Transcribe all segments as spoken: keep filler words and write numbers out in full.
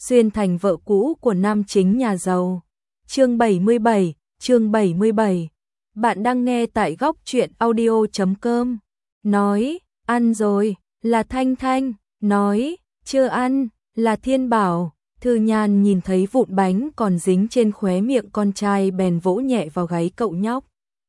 xuyên thành vợ cũ của nam chính nhà giàu. Chương bảy mươi bảy, chương bảy mươi bảy. Bạn đang nghe tại góc truyện audio chấm com. Nói, ăn rồi, là Thanh Thanh. Nói, chưa ăn, là Thiên Bảo. Thư Nhan nhìn thấy vụn bánh còn dính trên khóe miệng con trai bèn vỗ nhẹ vào gáy cậu nhóc.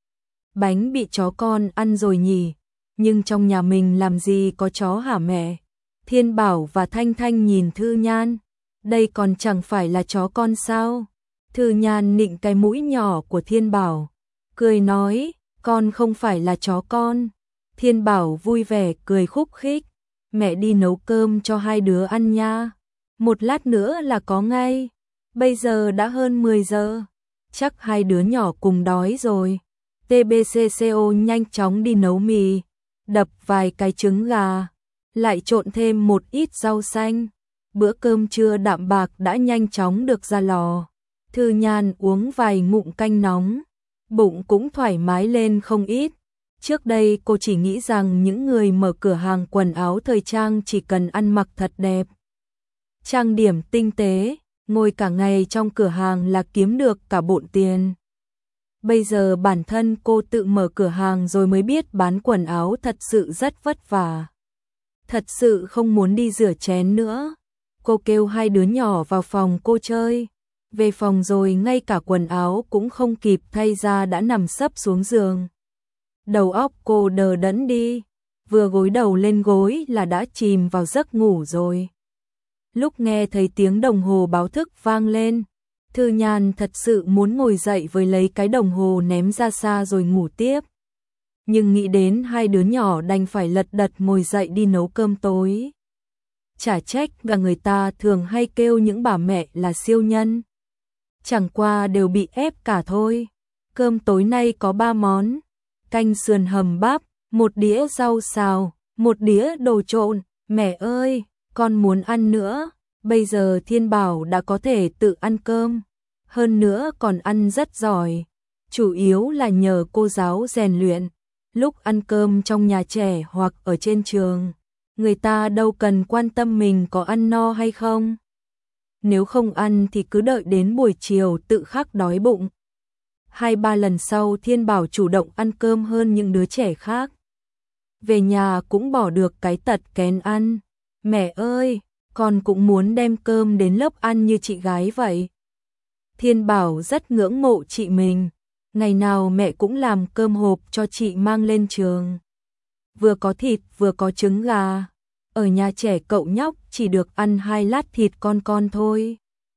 Bánh bị chó con ăn rồi nhỉ, nhưng trong nhà mình làm gì có chó hả mẹ? Thiên Bảo và Thanh Thanh nhìn Thư Nhan, đây còn chẳng phải là chó con sao? Thư Nhan nịnh cái mũi nhỏ của Thiên Bảo, cười nói, con không phải là chó con. Thiên Bảo vui vẻ cười khúc khích, mẹ đi nấu cơm cho hai đứa ăn nha. Một lát nữa là có ngay, bây giờ đã hơn mười giờ, chắc hai đứa nhỏ cùng đói rồi. tê bê xê xê o nhanh chóng đi nấu mì, đập vài cái trứng gà, lại trộn thêm một ít rau xanh. Bữa cơm trưa đạm bạc đã nhanh chóng được ra lò. Thư Nhan uống vài ngụm canh nóng, bụng cũng thoải mái lên không ít. Trước đây cô chỉ nghĩ rằng những người mở cửa hàng quần áo thời trang chỉ cần ăn mặc thật đẹp, trang điểm tinh tế, ngồi cả ngày trong cửa hàng là kiếm được cả bộn tiền. Bây giờ bản thân cô tự mở cửa hàng rồi mới biết bán quần áo thật sự rất vất vả. Thật sự không muốn đi rửa chén nữa. Cô kêu hai đứa nhỏ vào phòng cô chơi. Về phòng rồi ngay cả quần áo cũng không kịp thay ra đã nằm sấp xuống giường. Đầu óc cô đờ đẫn đi, vừa gối đầu lên gối là đã chìm vào giấc ngủ rồi. Lúc nghe thấy tiếng đồng hồ báo thức vang lên, Thư Nhan thật sự muốn ngồi dậy với lấy cái đồng hồ ném ra xa rồi ngủ tiếp. Nhưng nghĩ đến hai đứa nhỏ đành phải lật đật ngồi dậy đi nấu cơm tối. Chả trách và người ta thường hay kêu những bà mẹ là siêu nhân. Chẳng qua đều bị ép cả thôi. Cơm tối nay có ba món, canh sườn hầm bắp, một đĩa rau xào, một đĩa đồ trộn. Mẹ ơi, con muốn ăn nữa. Bây giờ Thiên Bảo đã có thể tự ăn cơm, hơn nữa còn ăn rất giỏi, chủ yếu là nhờ cô giáo rèn luyện. Lúc ăn cơm trong nhà trẻ hoặc ở trên trường, người ta đâu cần quan tâm mình có ăn no hay không. Nếu không ăn thì cứ đợi đến buổi chiều tự khắc đói bụng. Hai ba lần sau Thiên Bảo chủ động ăn cơm hơn những đứa trẻ khác. Về nhà cũng bỏ được cái tật kén ăn. Mẹ ơi, con cũng muốn đem cơm đến lớp ăn như chị gái vậy. Thiên Bảo rất ngưỡng mộ chị mình. Ngày nào mẹ cũng làm cơm hộp cho chị mang lên trường. Vừa có thịt vừa có trứng gà. Ở nhà trẻ cậu nhóc chỉ được ăn hai lát thịt con con thôi.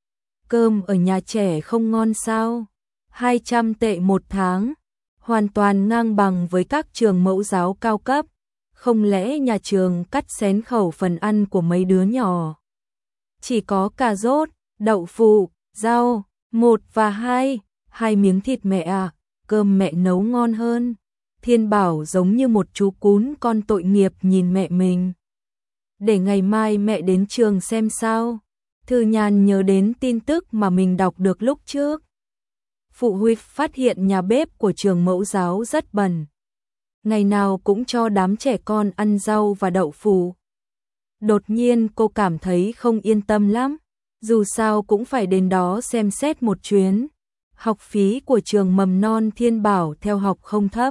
Cơm ở nhà trẻ không ngon sao? hai trăm tệ một tháng, hoàn toàn ngang bằng với các trường mẫu giáo cao cấp. Không lẽ nhà trường cắt xén khẩu phần ăn của mấy đứa nhỏ? Chỉ có cà rốt, đậu phụ, rau, một và hai, hai miếng thịt mẹ à, cơm mẹ nấu ngon hơn. Thiên Bảo giống như một chú cún con tội nghiệp nhìn mẹ mình. Để ngày mai mẹ đến trường xem sao. Thư Nhan nhớ đến tin tức mà mình đọc được lúc trước. Phụ huynh phát hiện nhà bếp của trường mẫu giáo rất bẩn. Ngày nào cũng cho đám trẻ con ăn rau và đậu phụ. Đột nhiên cô cảm thấy không yên tâm lắm. Dù sao cũng phải đến đó xem xét một chuyến. Học phí của trường mầm non Thiên Bảo theo học không thấp.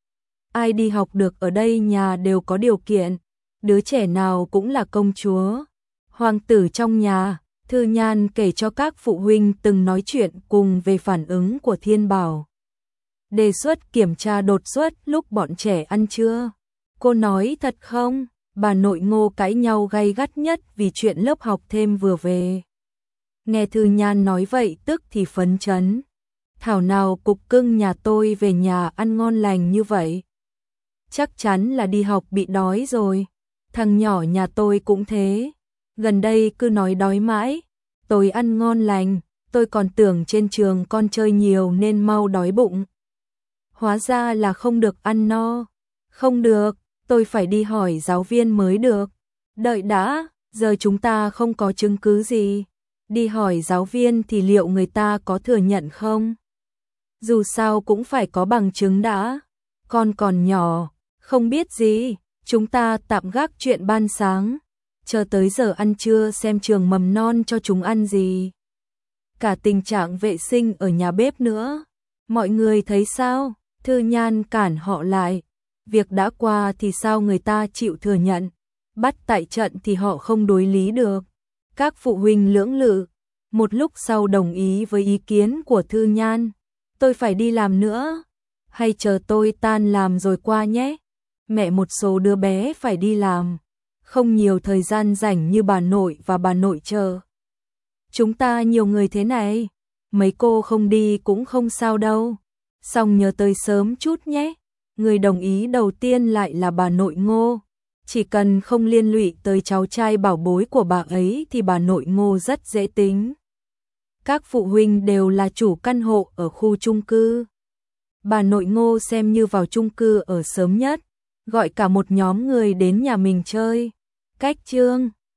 Ai đi học được ở đây nhà đều có điều kiện. Đứa trẻ nào cũng là công chúa, hoàng tử trong nhà. Thư Nhan kể cho các phụ huynh từng nói chuyện cùng về phản ứng của Thiên Bảo. Đề xuất kiểm tra đột xuất lúc bọn trẻ ăn trưa. Cô nói thật không? Bà nội Ngô cãi nhau gay gắt nhất vì chuyện lớp học thêm vừa về. Nghe Thư Nhan nói vậy tức thì phấn chấn. Thảo nào cục cưng nhà tôi về nhà ăn ngon lành như vậy. Chắc chắn là đi học bị đói rồi. Thằng nhỏ nhà tôi cũng thế. Gần đây cứ nói đói mãi. Tôi ăn ngon lành. Tôi còn tưởng trên trường con chơi nhiều nên mau đói bụng. Hóa ra là không được ăn no. Không được, tôi phải đi hỏi giáo viên mới được. Đợi đã, giờ chúng ta không có chứng cứ gì. Đi hỏi giáo viên thì liệu người ta có thừa nhận không? Dù sao cũng phải có bằng chứng đã. Con còn nhỏ, không biết gì. Chúng ta tạm gác chuyện ban sáng. chờ tới giờ ăn trưa xem trường mầm non cho chúng ăn gì. Cả tình trạng vệ sinh ở nhà bếp nữa. Mọi người thấy sao? Thư Nhan cản họ lại. Việc đã qua thì sao người ta chịu thừa nhận. Bắt tại trận thì họ không đối lý được. Các phụ huynh lưỡng lự. Một lúc sau đồng ý với ý kiến của Thư Nhan. Tôi phải đi làm nữa. Hay chờ tôi tan làm rồi qua nhé. Mẹ một số đứa bé phải đi làm. Không nhiều thời gian rảnh như bà nội và bà nội chờ. Chúng ta nhiều người thế này. Mấy cô không đi cũng không sao đâu. Xong nhớ tới sớm chút nhé. Người đồng ý đầu tiên lại là bà nội Ngô. Chỉ cần không liên lụy tới cháu trai bảo bối của bà ấy thì bà nội Ngô rất dễ tính. Các phụ huynh đều là chủ căn hộ ở khu chung cư. Bà nội Ngô xem như vào chung cư ở sớm nhất, gọi cả một nhóm người đến nhà mình chơi. Cách Trương